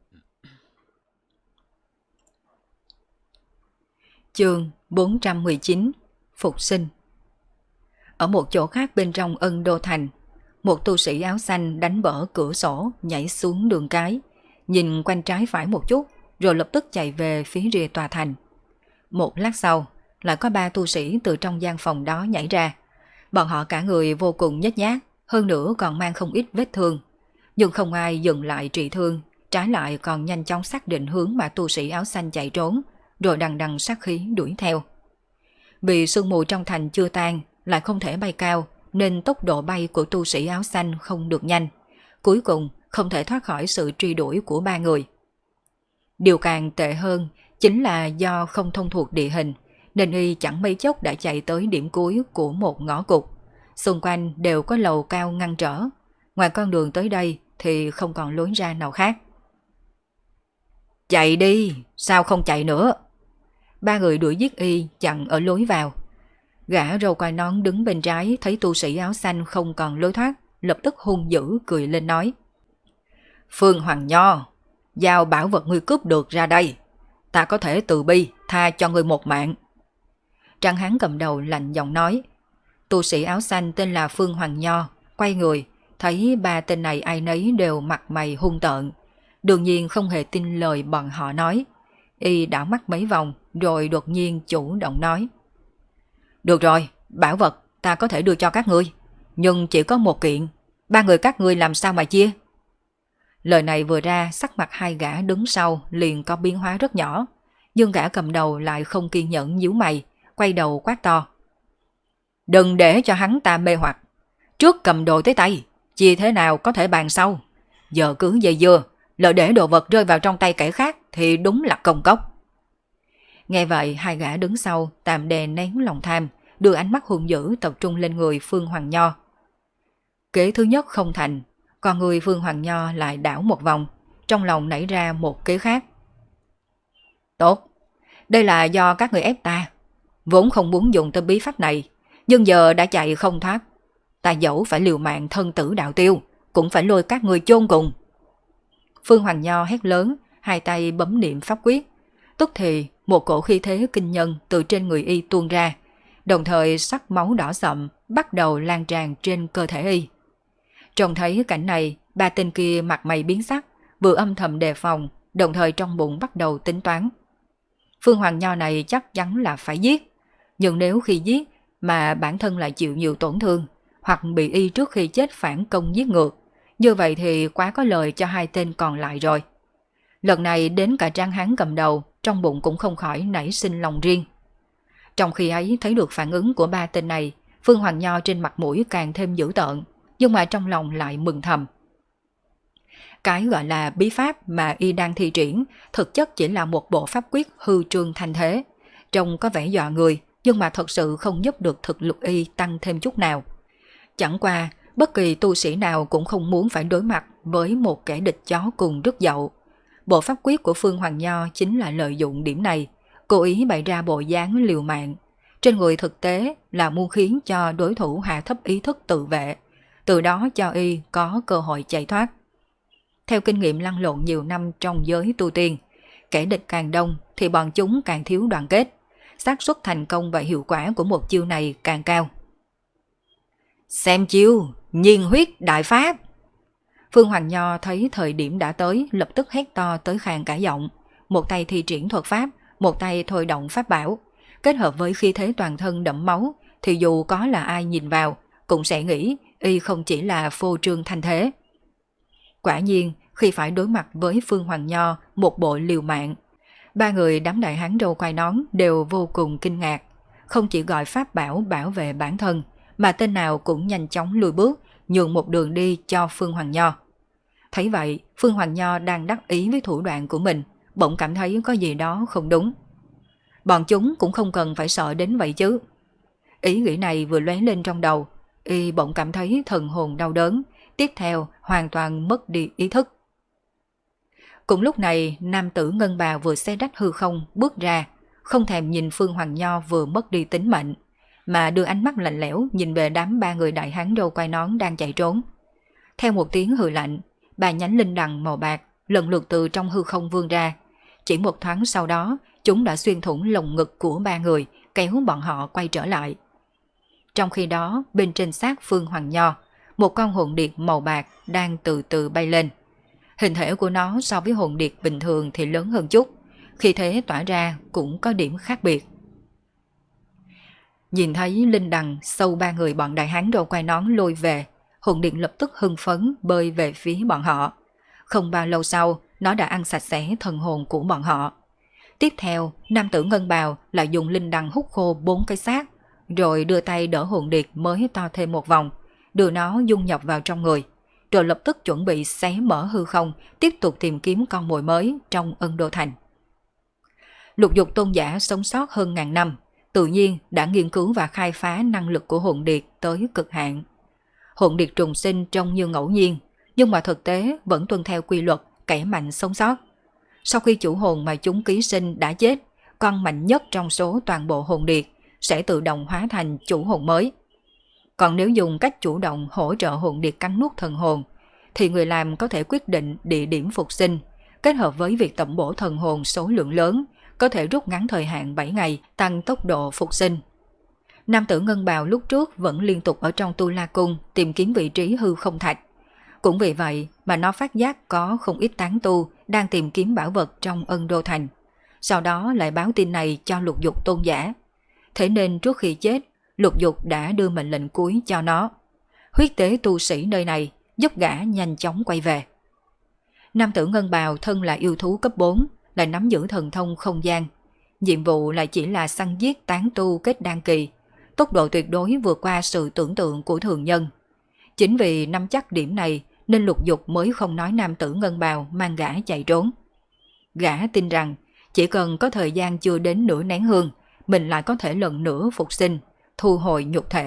Chương 419 Phục sinh. Ở một chỗ khác bên trong Ân Đô Thành, một tu sĩ áo xanh đánh vỡ cửa sổ nhảy xuống đường cái, nhìn quanh trái phải một chút rồi lập tức chạy về phía rìa tòa thành. Một lát sau, lại có 3 tu sĩ từ trong gian phòng đó nhảy ra. Bọn họ cả người vô cùng nhếch nhác, hơn nữa còn mang không ít vết thương. Nhưng không ai dừng lại trị thương, trái lại còn nhanh chóng xác định hướng mà tu sĩ áo xanh chạy trốn, rồi đằng đằng sát khí đuổi theo. Vì sương mù trong thành chưa tan, lại không thể bay cao, nên tốc độ bay của tu sĩ áo xanh không được nhanh. Cuối cùng không thể thoát khỏi sự truy đuổi của 3 người. Điều càng tệ hơn chính là do không thông thuộc địa hình, nên y chẳng mấy chốc đã chạy tới điểm cuối của một ngõ cụt. Xung quanh đều có lầu cao ngăn trở. Ngoài con đường tới đây thì không còn lối ra nào khác. Chạy đi, sao không chạy nữa? 3 người đuổi giết y chặn ở lối vào. Gã râu quai nón đứng bên trái thấy tu sĩ áo xanh không còn lối thoát, lập tức hung dữ cười lên nói. Phương Hoàng Nho, giao bảo vật ngươi cướp được ra đây. Ta có thể từ bi, tha cho ngươi một mạng. Trang hán cầm đầu lạnh giọng nói. Tu sĩ áo xanh tên là Phương Hoàng Nho, quay người, thấy 3 tên này ai nấy đều mặt mày hung tợn. Đương nhiên không hề tin lời bọn họ nói. Y đảo mắt mấy vòng, rồi đột nhiên chủ động nói. Được rồi, bảo vật ta có thể đưa cho các ngươi, nhưng chỉ có một kiện, 3 người các ngươi làm sao mà chia? Lời này vừa ra, sắc mặt 2 gã đứng sau liền có biến hóa rất nhỏ, nhưng gã cầm đầu lại không kiên nhẫn nhíu mày, quay đầu quát to. Đừng để cho hắn ta mê hoặc, trước cầm đồ tới tay, chia thế nào có thể bàn sau. Giờ cứ dây dưa, lỡ để đồ vật rơi vào trong tay kẻ khác thì đúng là công cốc. Nghe vậy 2 gã đứng sau tạm đè nén lòng tham, đưa ánh mắt hung dữ tập trung lên người Phương Hoàng Nho. Kế thứ nhất không thành, còn người Phương Hoàng Nho lại đảo một vòng, trong lòng nảy ra một kế khác. Tốt, đây là do các người ép ta, vốn không muốn dùng tới bí pháp này, nhưng giờ đã chạy không thoát. Ta dẫu phải liều mạng thân tử đạo tiêu, cũng phải lôi các người chôn cùng. Phương Hoàng Nho hét lớn, hai tay bấm niệm pháp quyết. Tức thì một cổ khí thế kinh nhân từ trên người y tuôn ra, đồng thời sắc máu đỏ sậm bắt đầu lan tràn trên cơ thể y. Trông thấy cảnh này, ba tên kia mặt mày biến sắc, vừa âm thầm đề phòng, đồng thời trong bụng bắt đầu tính toán. Phương Hoàng Nho này chắc chắn là phải giết, nhưng nếu khi giết mà bản thân lại chịu nhiều tổn thương, hoặc bị y trước khi chết phản công giết ngược, như vậy thì quá có lợi cho hai tên còn lại rồi. Lần này đến cả Trang Hán cầm đầu, trong bụng cũng không khỏi nảy sinh lòng riêng. Trong khi ấy thấy được phản ứng của ba tên này, Phương Hoàng Nho trên mặt mũi càng thêm dữ tợn, nhưng mà trong lòng lại mừng thầm. Cái gọi là bí pháp mà y đang thi triển thực chất chỉ là một bộ pháp quyết hư trương thanh thế, trông có vẻ dọa người nhưng mà thật sự không giúp được thực lực y tăng thêm chút nào. Chẳng qua, bất kỳ tu sĩ nào cũng không muốn phải đối mặt với một kẻ địch chó cùng rứt dậu. Bộ pháp quyết của Phương Hoàng Nho chính là lợi dụng điểm này, cố ý bày ra bộ dáng liều mạng. Trên người thực tế là muốn khiến cho đối thủ hạ thấp ý thức tự vệ, từ đó cho y có cơ hội chạy thoát. Theo kinh nghiệm lăn lộn nhiều năm trong giới tu tiên, kẻ địch càng đông thì bọn chúng càng thiếu đoàn kết, xác suất thành công và hiệu quả của một chiêu này càng cao. Xem chiêu, nhiên huyết đại pháp. Phương Hoàng Nho thấy thời điểm đã tới, lập tức hét to tới khàn cả giọng, một tay thi triển thuật pháp, một tay thôi động pháp bảo, kết hợp với khí thế toàn thân đẫm máu, thì dù có là ai nhìn vào cũng sẽ nghĩ y không chỉ là phô trương thanh thế. Quả nhiên, khi phải đối mặt với Phương Hoàng Nho một bộ liều mạng, ba người đám đại hán râu quai nón đều vô cùng kinh ngạc, không chỉ gọi pháp bảo bảo vệ bản thân, mà tên nào cũng nhanh chóng lùi bước, nhường một đường đi cho Phương Hoàng Nho. Thấy vậy, Phương Hoàng Nho đang đắc ý với thủ đoạn của mình, bỗng cảm thấy có gì đó không đúng. Bọn chúng cũng không cần phải sợ đến vậy chứ. Ý nghĩ này vừa lóe lên trong đầu, y bỗng cảm thấy thần hồn đau đớn, tiếp theo hoàn toàn mất đi ý thức. Cùng lúc này, nam tử ngân bào vừa xé rách hư không bước ra, không thèm nhìn Phương Hoàng Nho vừa mất đi tính mệnh, mà đưa ánh mắt lạnh lẽo nhìn về đám ba người đại hán râu quai nón đang chạy trốn. Theo một tiếng hừ lạnh, ba nhánh linh đằng màu bạc lần lượt từ trong hư không vươn ra. Chỉ một thoáng sau đó, chúng đã xuyên thủng lồng ngực của ba người, kéo bọn họ quay trở lại. Trong khi đó, bên trên xác Phương Hoàng Nho, một con hồn điệp màu bạc đang từ từ bay lên. Hình thể của nó so với hồn điệp bình thường thì lớn hơn chút, khi thế tỏa ra cũng có điểm khác biệt. Nhìn thấy linh đằng sâu ba người bọn đại hán râu quai nón lôi về, hồn điệp lập tức hưng phấn bơi về phía bọn họ. Không bao lâu sau, nó đã ăn sạch sẽ thần hồn của bọn họ. Tiếp theo, nam tử ngân bào lại dùng linh đằng hút khô 4 cái xác, rồi đưa tay đỡ hồn điệp mới to thêm một vòng, đưa nó dung nhập vào trong người, rồi lập tức chuẩn bị xé mở hư không, tiếp tục tìm kiếm con mồi mới trong Ân Đô Thành. Lục Dục tôn giả sống sót hơn ngàn năm, tự nhiên đã nghiên cứu và khai phá năng lực của hồn điệp tới cực hạn. Hồn điệp trùng sinh trông như ngẫu nhiên, nhưng mà thực tế vẫn tuân theo quy luật kẻ mạnh sống sót. Sau khi chủ hồn mà chúng ký sinh đã chết, con mạnh nhất trong số toàn bộ hồn điệp sẽ tự động hóa thành chủ hồn mới. Còn nếu dùng cách chủ động hỗ trợ hồn điệp cắn nuốt thần hồn, thì người làm có thể quyết định địa điểm phục sinh, kết hợp với việc tẩm bổ thần hồn số lượng lớn, có thể rút ngắn thời hạn 7 ngày, tăng tốc độ phục sinh. Nam tử ngân bào lúc trước vẫn liên tục ở trong Tu La Cung tìm kiếm vị trí hư không thạch. Cũng vì vậy mà nó phát giác có không ít tán tu đang tìm kiếm bảo vật trong Ân Đô Thành. Sau đó lại báo tin này cho Lục Dục tôn giả. Thế nên trước khi chết, Lục Dục đã đưa mệnh lệnh cuối cho nó. Huyết tế tu sĩ nơi này giúp gã nhanh chóng quay về. Nam tử ngân bào thân là yêu thú cấp 4, lại nắm giữ thần thông không gian. Nhiệm vụ lại chỉ là săn giết tán tu kết đan kỳ, tốc độ tuyệt đối vượt qua sự tưởng tượng của thường nhân. Chính vì nắm chắc điểm này nên Lục Dục mới không nói nam tử ngân bào mang gã chạy trốn. Gã tin rằng chỉ cần có thời gian chưa đến nửa nén hương, mình lại có thể lần nữa phục sinh, thu hồi nhục thể,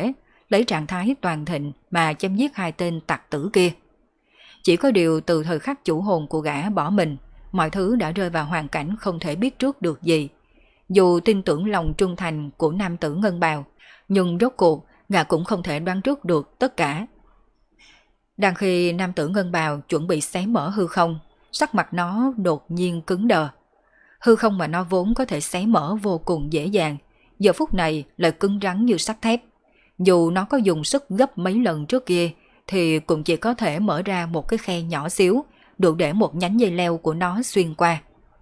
lấy trạng thái toàn thịnh mà chém giết hai tên tặc tử kia. Chỉ có điều từ thời khắc chủ hồn của gã bỏ mình, mọi thứ đã rơi vào hoàn cảnh không thể biết trước được gì. Dù tin tưởng lòng trung thành của nam tử ngân bào, nhưng rốt cuộc gã cũng không thể đoán trước được tất cả. Đang khi nam tử ngân bào chuẩn bị xé mở hư không, sắc mặt nó đột nhiên cứng đờ. Hư không mà nó vốn có thể xé mở vô cùng dễ dàng, giờ phút này lại cứng rắn như sắt thép. Dù nó có dùng sức gấp mấy lần trước kia, thì cũng chỉ có thể mở ra một cái khe nhỏ xíu, đủ để một nhánh dây leo của nó xuyên qua.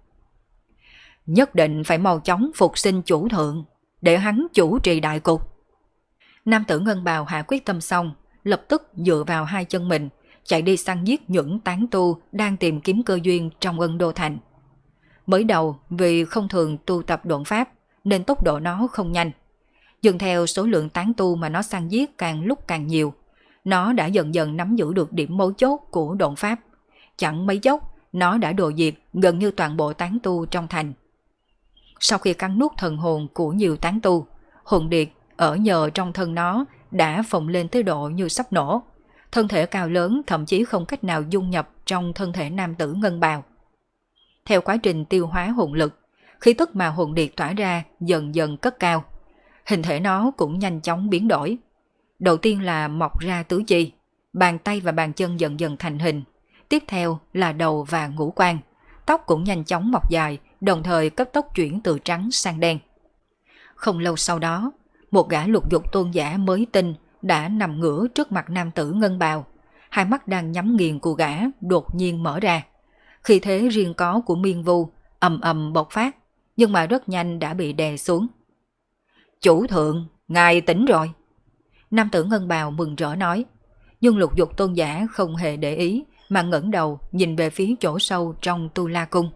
Nhất định phải mau chóng phục sinh chủ thượng, để hắn chủ trì đại cục. Nam tử ngân bào hạ quyết tâm xong, lập tức dựa vào hai chân mình, chạy đi săn giết những tán tu đang tìm kiếm cơ duyên trong Ân Đô Thành. Mới đầu vì không thường tu tập độn pháp nên tốc độ nó không nhanh. Dần theo số lượng tán tu mà nó săn giết càng lúc càng nhiều, nó đã dần dần nắm giữ được điểm mấu chốt của độn pháp. Chẳng mấy chốc, nó đã đồ diệt gần như toàn bộ tán tu trong thành. Sau khi cắn nuốt thần hồn của nhiều tán tu, hồn điệt ở nhờ trong thân nó đã phồng lên tới độ như sắp nổ. Thân thể cao lớn thậm chí không cách nào dung nhập trong thân thể nam tử ngân bào. Theo quá trình tiêu hóa hồn lực, khí tức mà hồn điệt tỏa ra dần dần cất cao. Hình thể nó cũng nhanh chóng biến đổi. Đầu tiên là mọc ra tứ chi, bàn tay và bàn chân dần dần thành hình. Tiếp theo là đầu và ngũ quan, tóc cũng nhanh chóng mọc dài, đồng thời cấp tốc chuyển từ trắng sang đen. Không lâu sau đó, một gã lục dục tôn giả mới tinh đã nằm ngửa trước mặt nam tử ngân bào. Hai mắt đang nhắm nghiền của gã đột nhiên mở ra. Khí thế riêng có của Miên Vu ầm ầm bộc phát, nhưng mà rất nhanh đã bị đè xuống. Chủ thượng, ngài tỉnh rồi. Nam tử ngân bào mừng rỡ nói, nhưng lục dục tôn giả không hề để ý mà ngẩng đầu nhìn về phía chỗ sâu trong Tu La Cung.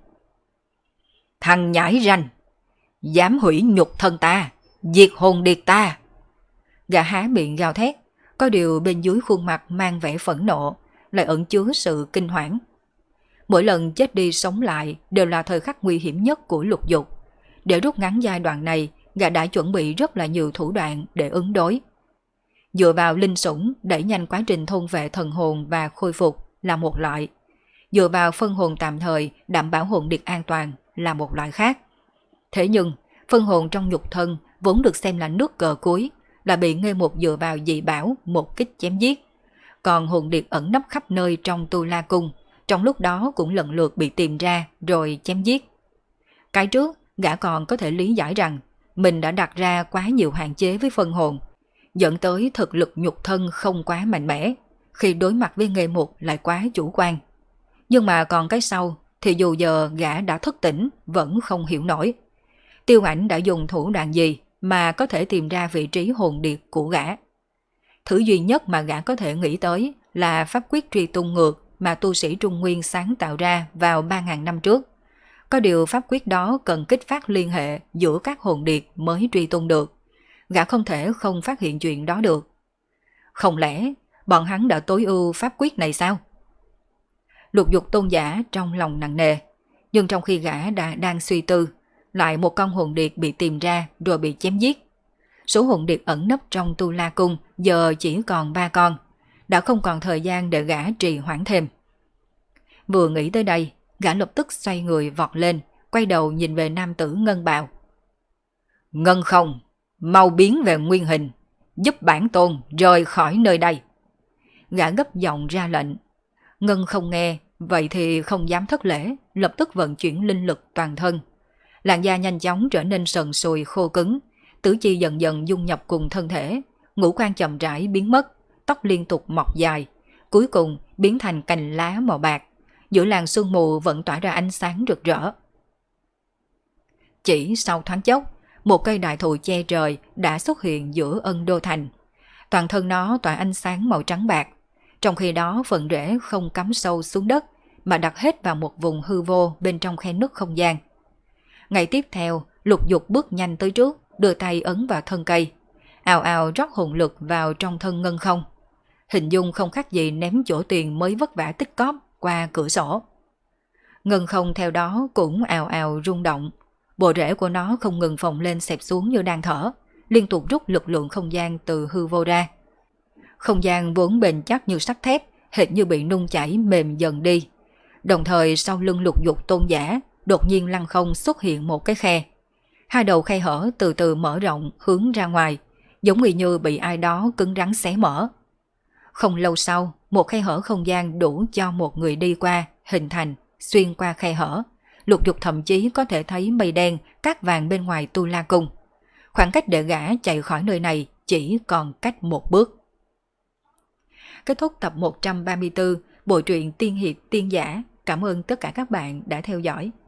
Thằng nhãi ranh, dám hủy nhục thân ta, diệt hồn điệt ta. Gã há miệng gào thét, có điều bên dưới khuôn mặt mang vẻ phẫn nộ, lại ẩn chứa sự kinh hoảng. Mỗi lần chết đi sống lại đều là thời khắc nguy hiểm nhất của lục dục. Để rút ngắn giai đoạn này, gã đã chuẩn bị rất là nhiều thủ đoạn để ứng đối. Dựa vào linh sủng đẩy nhanh quá trình thôn vệ thần hồn và khôi phục là một loại. Dựa vào phân hồn tạm thời đảm bảo hồn điệt an toàn là một loại khác. Thế nhưng, phân hồn trong nhục thân vốn được xem là nước cờ cuối, là bị Nghê Mục dựa vào dị bảo một kích chém giết. Còn hồn điệt ẩn nấp khắp nơi trong Tu La Cung, trong lúc đó cũng lần lượt bị tìm ra rồi chém giết. Cái trước, gã còn có thể lý giải rằng mình đã đặt ra quá nhiều hạn chế với phân hồn, dẫn tới thực lực nhục thân không quá mạnh mẽ, khi đối mặt với Nghê Mục lại quá chủ quan. Nhưng mà còn cái sau thì dù giờ gã đã thức tỉnh vẫn không hiểu nổi. Tiêu Ảnh đã dùng thủ đoạn gì mà có thể tìm ra vị trí hồn điệt của gã. Thứ duy nhất mà gã có thể nghĩ tới là pháp quyết truy tung ngược mà tu sĩ Trung Nguyên sáng tạo ra vào 3.000 năm trước. Có điều pháp quyết đó cần kích phát liên hệ giữa các hồn điệt mới truy tung được. Gã không thể không phát hiện chuyện đó được. Không lẽ bọn hắn đã tối ưu pháp quyết này sao? Lục dục tôn giả trong lòng nặng nề, nhưng trong khi gã đang suy tư, lại một con hồn điệt bị tìm ra rồi bị chém giết. Số hồn điệt ẩn nấp trong Tu La Cung giờ chỉ còn 3 con, đã không còn thời gian để gã trì hoãn thêm. Vừa nghĩ tới đây, gã lập tức xoay người vọt lên, quay đầu nhìn về nam tử ngân bào. Ngân không, mau biến về nguyên hình, giúp bản tôn rời khỏi nơi đây. Gã gấp giọng ra lệnh. Ngân không nghe, vậy thì không dám thất lễ, lập tức vận chuyển linh lực toàn thân. Làn da nhanh chóng trở nên sần sùi khô cứng, tứ chi dần dần dung nhập cùng thân thể, ngũ quan chậm rãi biến mất, tóc liên tục mọc dài, cuối cùng biến thành cành lá màu bạc, giữa làn sương mù vẫn tỏa ra ánh sáng rực rỡ. Chỉ sau thoáng chốc, một cây đại thụ che trời đã xuất hiện giữa Ân Đô Thành. Toàn thân nó tỏa ánh sáng màu trắng bạc, trong khi đó phần rễ không cắm sâu xuống đất mà đặt hết vào một vùng hư vô bên trong khe nứt không gian. Ngày tiếp theo, lục dục bước nhanh tới trước, đưa tay ấn vào thân cây, ào ào rót hồn lực vào trong thân ngân không. Hình dung không khác gì ném chỗ tiền mới vất vả tích cóp qua cửa sổ. Ngân không theo đó cũng ào ào rung động, bộ rễ của nó không ngừng phồng lên xẹp xuống như đang thở, liên tục rút lực lượng không gian từ hư vô ra, Không gian vốn bền chắc như sắt thép, hệt như bị nung chảy mềm dần đi. Đồng thời sau lưng Lục Dục tôn giả, đột nhiên lăng không xuất hiện một cái khe. Hai đầu khe hở từ từ mở rộng hướng ra ngoài, giống như bị ai đó cứng rắn xé mở. Không lâu sau, một khe hở không gian đủ cho một người đi qua, hình thành, xuyên qua khe hở. Lục Dục thậm chí có thể thấy mây đen, cát vàng bên ngoài Tu La Cung. Khoảng cách để gã chạy khỏi nơi này chỉ còn cách một bước. Kết thúc tập 134 bộ truyện Tiên Hiệp Tiên Giả. Cảm ơn tất cả các bạn đã theo dõi.